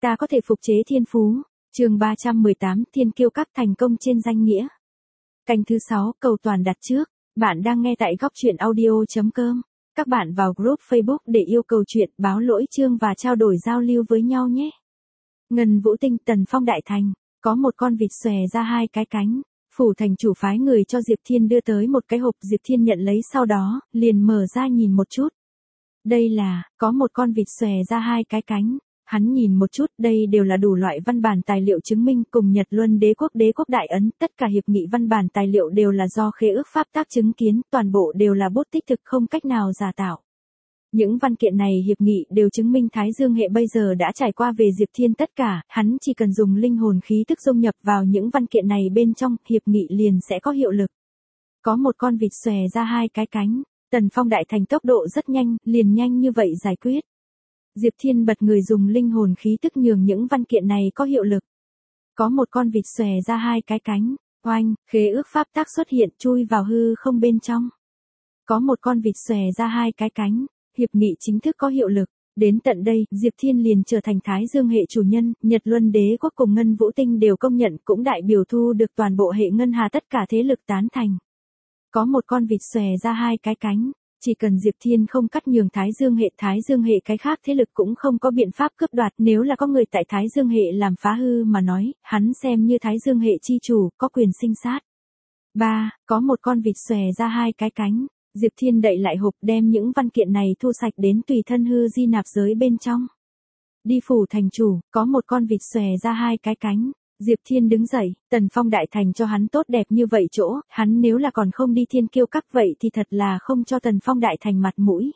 Ta có thể phục chế thiên phú. Chương 318, Thiên Kiêu Các thành công trên danh nghĩa. Canh thứ 6, cầu toàn đặt trước. Bạn đang nghe tại góc truyện audio.com. Các bạn vào group Facebook để yêu cầu chuyện, báo lỗi chương và trao đổi giao lưu với nhau nhé. Ngân Vũ Tinh, Tần Phong Đại Thành, có một con vịt xòe ra hai cái cánh. Phủ thành chủ phái người cho Diệp Thiên đưa tới một cái hộp, Diệp Thiên nhận lấy sau đó, liền mở ra nhìn một chút. Đây là, có một con vịt xòe ra hai cái cánh. Hắn nhìn một chút, đây đều là đủ loại văn bản tài liệu chứng minh cùng Nhật Luân đế quốc đại ấn, tất cả hiệp nghị văn bản tài liệu đều là do khế ước pháp tác chứng kiến, toàn bộ đều là bút tích thực không cách nào giả tạo. Những văn kiện này hiệp nghị đều chứng minh Thái Dương hệ bây giờ đã trải qua về Diệp Thiên tất cả, hắn chỉ cần dùng linh hồn khí tức dung nhập vào những văn kiện này bên trong, hiệp nghị liền sẽ có hiệu lực. Có một con vịt xòe ra hai cái cánh, Tần Phong Đại Thành tốc độ rất nhanh, liền nhanh như vậy giải quyết. Diệp Thiên bật người dùng linh hồn khí tức nhường những văn kiện này có hiệu lực. Có một con vịt xòe ra hai cái cánh, oanh, khế ước pháp tác xuất hiện chui vào hư không bên trong. Có một con vịt xòe ra hai cái cánh, hiệp nghị chính thức có hiệu lực. Đến tận đây, Diệp Thiên liền trở thành Thái Dương hệ chủ nhân, Nhật Luân đế quốc cùng Ngân Vũ Tinh đều công nhận, cũng đại biểu thu được toàn bộ hệ ngân hà tất cả thế lực tán thành. Có một con vịt xòe ra hai cái cánh. Chỉ cần Diệp Thiên không cắt nhường Thái Dương hệ cái khác thế lực cũng không có biện pháp cướp đoạt, nếu là có người tại Thái Dương hệ làm phá hư mà nói, hắn xem như Thái Dương hệ chi chủ, có quyền sinh sát. 3. Có một con vịt xòe ra hai cái cánh. Diệp Thiên đậy lại hộp, đem những văn kiện này thu sạch đến tùy thân hư di nạp giới bên trong. Đi phủ thành chủ, có một con vịt xòe ra hai cái cánh. Diệp Thiên đứng dậy, Tần Phong Đại Thành cho hắn tốt đẹp như vậy chỗ, hắn nếu là còn không đi Thiên Kiêu Các vậy thì thật là không cho Tần Phong Đại Thành mặt mũi.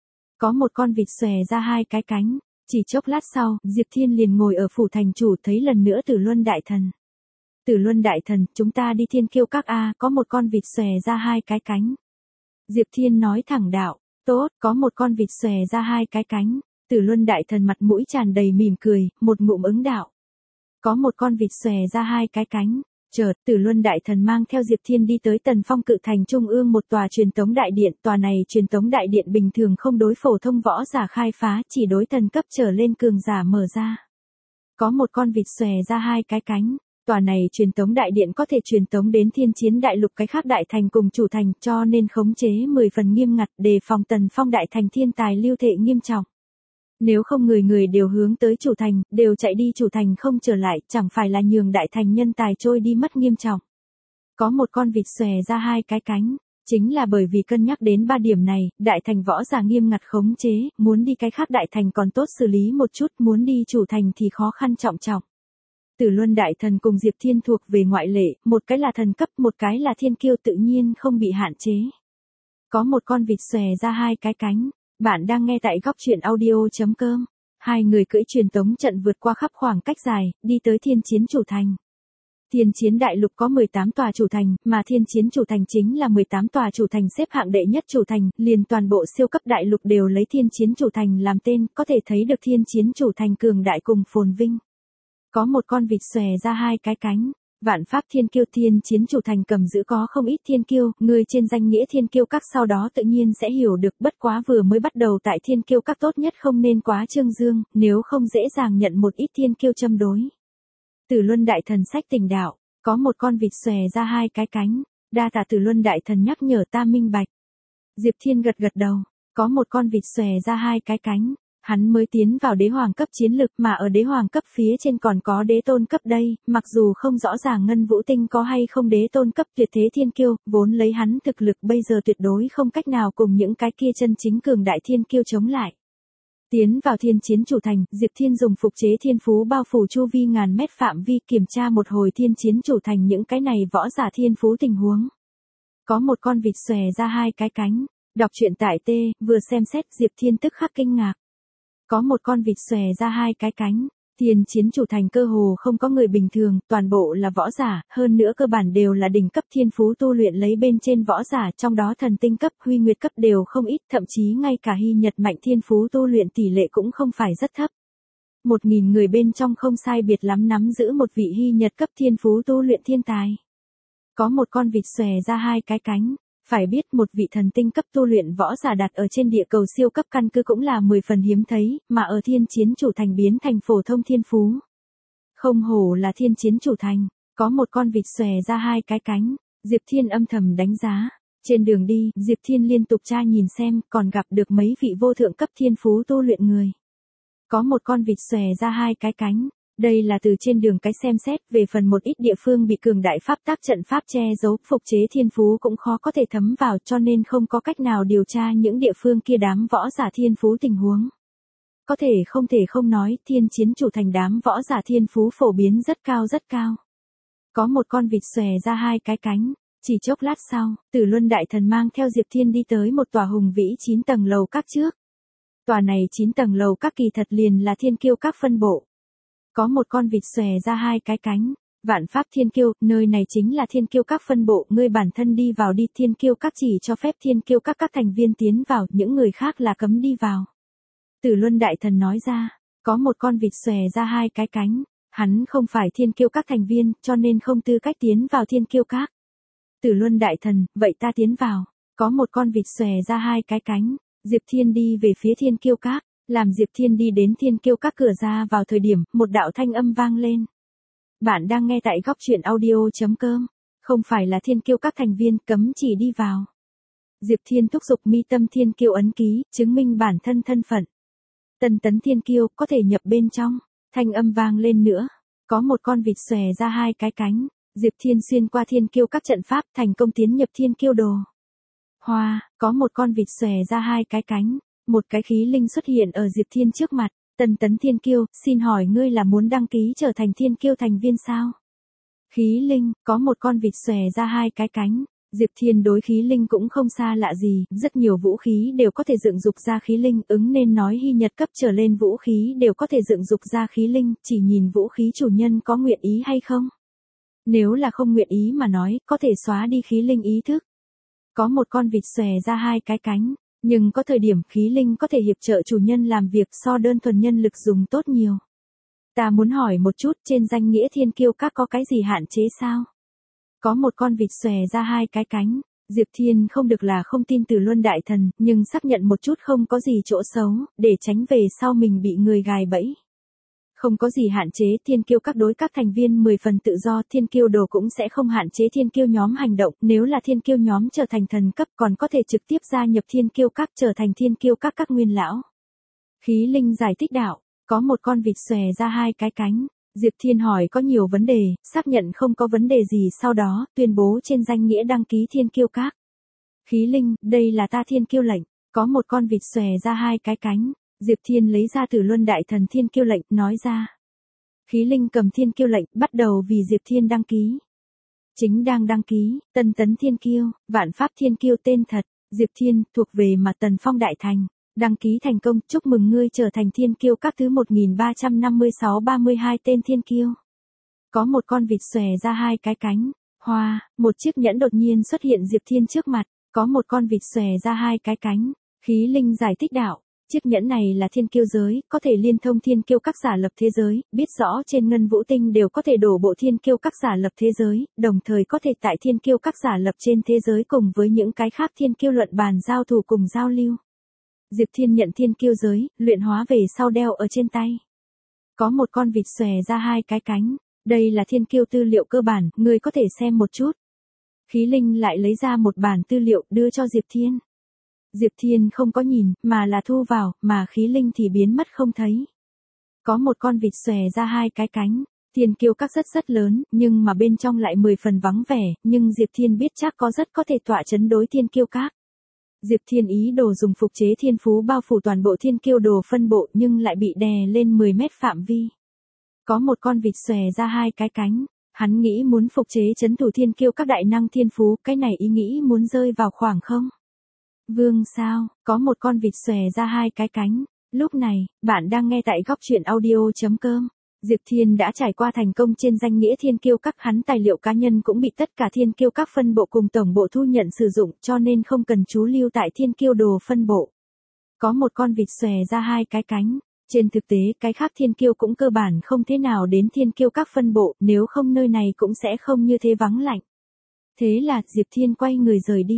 Có một con vịt xòe ra hai cái cánh, chỉ chốc lát sau, Diệp Thiên liền ngồi ở phủ thành chủ thấy lần nữa Tử Luân Đại Thần. Tử Luân Đại Thần, chúng ta đi Thiên Kiêu Các a, có một con vịt xòe ra hai cái cánh. Diệp Thiên nói thẳng đạo, tốt, có một con vịt xòe ra hai cái cánh. Tử Luân Đại Thần mặt mũi tràn đầy mỉm cười, một ngụm ứng đạo. Có một con vịt xòe ra hai cái cánh. Chợt, Tử Luân Đại Thần mang theo Diệp Thiên đi tới Tần Phong Cự Thành trung ương một tòa truyền tống đại điện. Tòa này truyền tống đại điện bình thường không đối phổ thông võ giả khai phá, chỉ đối thần cấp trở lên cường giả mở ra. Có một con vịt xòe ra hai cái cánh. Tòa này truyền tống đại điện có thể truyền tống đến Thiên Chiến Đại Lục cái khác đại thành cùng chủ thành, cho nên khống chế 10 phần nghiêm ngặt, đề phòng Tần Phong Đại Thành thiên tài lưu thệ nghiêm trọng. Nếu không người đều hướng tới chủ thành, đều chạy đi chủ thành không trở lại, chẳng phải là nhường đại thành nhân tài trôi đi mất nghiêm trọng. Có một con vịt xòe ra hai cái cánh, chính là bởi vì cân nhắc đến 3 điểm này, đại thành võ giả nghiêm ngặt khống chế, muốn đi cái khác đại thành còn tốt xử lý một chút, muốn đi chủ thành thì khó khăn trọng trọng. Tử Luân Đại Thần cùng Diệp Thiên thuộc về ngoại lệ, một cái là thần cấp, một cái là thiên kiêu, tự nhiên không bị hạn chế. Có một con vịt xòe ra hai cái cánh. Bạn đang nghe tại góc truyện audio.com. Hai người cưỡi truyền tống trận vượt qua khắp khoảng cách dài, đi tới Thiên Chiến chủ thành. Thiên Chiến Đại Lục có 18 tòa chủ thành, mà Thiên Chiến chủ thành chính là 18 tòa chủ thành xếp hạng đệ nhất chủ thành, liền toàn bộ siêu cấp đại lục đều lấy Thiên Chiến chủ thành làm tên, có thể thấy được Thiên Chiến chủ thành cường đại cùng phồn vinh. Có một con vịt xòe ra hai cái cánh. Vạn pháp thiên kiêu, Thiên Chiến chủ thành cầm giữ có không ít thiên kiêu, người trên danh nghĩa Thiên Kiêu Các sau đó tự nhiên sẽ hiểu được, bất quá vừa mới bắt đầu tại Thiên Kiêu Các tốt nhất không nên quá trương dương, nếu không dễ dàng nhận một ít thiên kiêu châm đối. Tử Luân Đại Thần sách tình đạo, có một con vịt xòe ra hai cái cánh, đa tạ Tử Luân Đại Thần nhắc nhở ta minh bạch. Diệp Thiên gật gật đầu, có một con vịt xòe ra hai cái cánh. Hắn mới tiến vào đế hoàng cấp chiến lực, mà ở đế hoàng cấp phía trên còn có đế tôn cấp đây, mặc dù không rõ ràng Ngân Vũ Tinh có hay không đế tôn cấp tuyệt thế thiên kiêu, vốn lấy hắn thực lực bây giờ tuyệt đối không cách nào cùng những cái kia chân chính cường đại thiên kiêu chống lại. Tiến vào Thiên Chiến chủ thành, Diệp Thiên dùng phục chế thiên phú bao phủ chu vi ngàn mét phạm vi, kiểm tra một hồi Thiên Chiến chủ thành những cái này võ giả thiên phú tình huống. Có một con vịt xòe ra hai cái cánh. Đọc truyện tại T, vừa xem xét Diệp Thiên tức khắc kinh ngạc. Có một con vịt xòe ra hai cái cánh. Thiên Chiến chủ thành cơ hồ không có người bình thường, toàn bộ là võ giả, hơn nữa cơ bản đều là đỉnh cấp thiên phú tu luyện lấy bên trên võ giả, trong đó thần tinh cấp, huy nguyệt cấp đều không ít, thậm chí ngay cả hy nhật mạnh thiên phú tu luyện tỷ lệ cũng không phải rất thấp. 1000 người bên trong không sai biệt lắm nắm giữ một vị hy nhật cấp thiên phú tu luyện thiên tài. Có một con vịt xòe ra hai cái cánh. Phải biết một vị thần tinh cấp tu luyện võ giả đặt ở trên địa cầu siêu cấp căn cứ cũng là 10 phần hiếm thấy, mà ở thiên chiến chủ thành biến thành phổ thông thiên phú. Không hổ là thiên chiến chủ thành, có một con vịt xòe ra hai cái cánh, Diệp Thiên âm thầm đánh giá. Trên đường đi, Diệp Thiên liên tục tra nhìn xem, còn gặp được mấy vị vô thượng cấp thiên phú tu luyện người. Có một con vịt xòe ra hai cái cánh, đây là từ trên đường cái xem xét, về phần một ít địa phương bị cường đại pháp tác trận pháp che giấu, phục chế thiên phú cũng khó có thể thấm vào, cho nên không có cách nào điều tra những địa phương kia đám võ giả thiên phú tình huống. Có thể không nói, thiên chiến chủ thành đám võ giả thiên phú phổ biến rất cao rất cao. Có một con vịt xòe ra hai cái cánh, chỉ chốc lát sau, Tử Luân Đại Thần mang theo Diệp Thiên đi tới một tòa hùng vĩ 9 tầng lầu các trước. Tòa này 9 tầng lầu các kỳ thật liền là thiên kiêu các phân bộ. Có một con vịt xòe ra hai cái cánh, vạn pháp thiên kiêu, nơi này chính là thiên kiêu các phân bộ, ngươi bản thân đi vào đi, thiên kiêu các chỉ cho phép thiên kiêu các thành viên tiến vào, những người khác là cấm đi vào. Tử Luân Đại Thần nói ra, có một con vịt xòe ra hai cái cánh, hắn không phải thiên kiêu các thành viên, cho nên không tư cách tiến vào thiên kiêu các. Tử Luân Đại Thần, vậy ta tiến vào, có một con vịt xòe ra hai cái cánh, Diệp Thiên đi về phía thiên kiêu các, làm Diệp Thiên đi đến thiên kiêu các cửa ra vào thời điểm, một đạo thanh âm vang lên. Bạn đang nghe tại góc truyện audio.com, không phải là thiên kiêu các thành viên, cấm chỉ đi vào. Diệp Thiên thúc giục mi tâm thiên kiêu ấn ký, chứng minh bản thân thân phận. Tân tấn thiên kiêu, có thể nhập bên trong, thanh âm vang lên nữa, có một con vịt xòe ra hai cái cánh, Diệp Thiên xuyên qua thiên kiêu các trận pháp thành công tiến nhập thiên kiêu đồ. Hoa, có một con vịt xòe ra hai cái cánh, một cái khí linh xuất hiện ở Diệp Thiên trước mặt, tân tấn thiên kiêu, xin hỏi ngươi là muốn đăng ký trở thành thiên kiêu thành viên sao? Khí linh, có một con vịt xòe ra hai cái cánh, Diệp Thiên đối khí linh cũng không xa lạ gì, rất nhiều vũ khí đều có thể dựng dục ra khí linh, ứng nên nói hy nhật cấp trở lên vũ khí đều có thể dựng dục ra khí linh, chỉ nhìn vũ khí chủ nhân có nguyện ý hay không. Nếu là không nguyện ý mà nói, có thể xóa đi khí linh ý thức. Có một con vịt xòe ra hai cái cánh, nhưng có thời điểm khí linh có thể hiệp trợ chủ nhân làm việc so đơn thuần nhân lực dùng tốt nhiều. Ta muốn hỏi một chút, trên danh nghĩa thiên kiêu các có cái gì hạn chế sao? Có một con vịt xòe ra hai cái cánh, Diệp Thiên không được là không tin Tử Luân Đại Thần, nhưng xác nhận một chút không có gì chỗ xấu, để tránh về sau mình bị người gài bẫy. Không có gì hạn chế, thiên kiêu các đối các thành viên 10 phần tự do, thiên kiêu đồ cũng sẽ không hạn chế thiên kiêu nhóm hành động, nếu là thiên kiêu nhóm trở thành thần cấp còn có thể trực tiếp gia nhập thiên kiêu các trở thành thiên kiêu các nguyên lão. Khí linh giải thích đạo, có một con vịt xòe ra hai cái cánh, Diệp Thiên hỏi có nhiều vấn đề, xác nhận không có vấn đề gì sau đó, tuyên bố trên danh nghĩa đăng ký thiên kiêu các. Khí linh, đây là ta thiên kiêu lệnh, có một con vịt xòe ra hai cái cánh. Diệp Thiên lấy ra Tử Luân Đại Thần thiên kiêu lệnh, nói ra. Khí linh cầm thiên kiêu lệnh, bắt đầu vì Diệp Thiên đăng ký. Chính đang đăng ký, tân tấn thiên kiêu, vạn pháp thiên kiêu tên thật, Diệp Thiên, thuộc về mà Tần Phong Đại Thành. Đăng ký thành công, chúc mừng ngươi trở thành thiên kiêu các thứ 1356-32 tên thiên kiêu. Có một con vịt xòe ra hai cái cánh, hoa, một chiếc nhẫn đột nhiên xuất hiện Diệp Thiên trước mặt, có một con vịt xòe ra hai cái cánh, khí linh giải thích đạo. Chiếc nhẫn này là thiên kiêu giới, có thể liên thông thiên kiêu các giả lập thế giới, biết rõ trên ngân vũ tinh đều có thể đổ bộ thiên kiêu các giả lập thế giới, đồng thời có thể tại thiên kiêu các giả lập trên thế giới cùng với những cái khác thiên kiêu luận bàn giao thủ cùng giao lưu. Diệp Thiên nhận thiên kiêu giới, luyện hóa về sau đeo ở trên tay. Có một con vịt xòe ra hai cái cánh, đây là thiên kiêu tư liệu cơ bản, người có thể xem một chút. Khí linh lại lấy ra một bản tư liệu đưa cho Diệp Thiên. Diệp Thiên không có nhìn, mà là thu vào, mà khí linh thì biến mất không thấy. Có một con vịt xòe ra hai cái cánh, thiên kiêu các rất lớn, nhưng mà bên trong lại 10 phần vắng vẻ, nhưng Diệp Thiên biết chắc có rất có thể tọa chấn đối thiên kiêu các. Diệp Thiên ý đồ dùng phục chế thiên phú bao phủ toàn bộ thiên kiêu đồ phân bộ nhưng lại bị đè lên 10 mét phạm vi. Có một con vịt xòe ra hai cái cánh, hắn nghĩ muốn phục chế chấn thủ thiên kiêu các đại năng thiên phú, cái này ý nghĩ muốn rơi vào khoảng không. Vương sao, có một con vịt xòe ra hai cái cánh. Lúc này, bạn đang nghe tại góc truyện audio.com. Diệp Thiên đã trải qua thành công trên danh nghĩa thiên kiêu các, hắn tài liệu cá nhân cũng bị tất cả thiên kiêu các phân bộ cùng tổng bộ thu nhận sử dụng, cho nên không cần chú lưu tại thiên kiêu đồ phân bộ. Có một con vịt xòe ra hai cái cánh. Trên thực tế, cái khác thiên kiêu cũng cơ bản không thế nào đến thiên kiêu các phân bộ, nếu không nơi này cũng sẽ không như thế vắng lạnh. Thế là, Diệp Thiên quay người rời đi.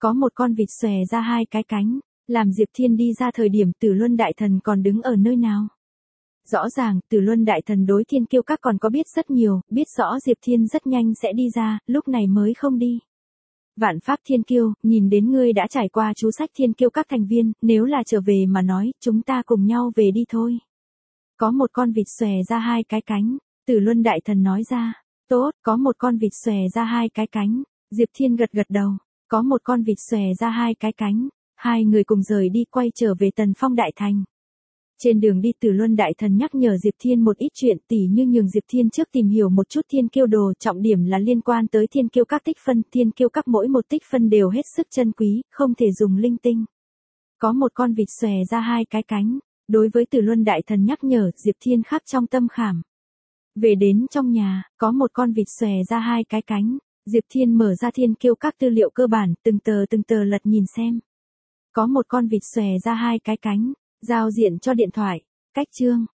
Có một con vịt xòe ra hai cái cánh, làm Diệp Thiên đi ra thời điểm Tử Luân Đại Thần còn đứng ở nơi nào. Rõ ràng, Tử Luân Đại Thần đối Thiên Kiêu Các còn có biết rất nhiều, biết rõ Diệp Thiên rất nhanh sẽ đi ra, lúc này mới không đi. Vạn Pháp Thiên Kiêu, nhìn đến ngươi đã trải qua chú sách Thiên Kiêu Các thành viên, nếu là trở về mà nói, chúng ta cùng nhau về đi thôi. Có một con vịt xòe ra hai cái cánh, Tử Luân Đại Thần nói ra. Tốt, có một con vịt xòe ra hai cái cánh, Diệp Thiên gật gật đầu. Có một con vịt xòe ra hai cái cánh, hai người cùng rời đi quay trở về Tần Phong Đại Thành. Trên đường đi Tử Luân Đại Thần nhắc nhở Diệp Thiên một ít chuyện tỉ như nhường Diệp Thiên trước tìm hiểu một chút Thiên Kiêu đồ, trọng điểm là liên quan tới Thiên Kiêu Các tích phân, Thiên Kiêu Các mỗi một tích phân đều hết sức chân quý, không thể dùng linh tinh. Có một con vịt xòe ra hai cái cánh, đối với Tử Luân Đại Thần nhắc nhở, Diệp Thiên khắc trong tâm khảm. Về đến trong nhà, có một con vịt xòe ra hai cái cánh, Diệp Thiên mở ra Thiên Kiêu Các tư liệu cơ bản, từng tờ lật nhìn xem. Có một con vịt xòe ra hai cái cánh, giao diện cho điện thoại, cách chương,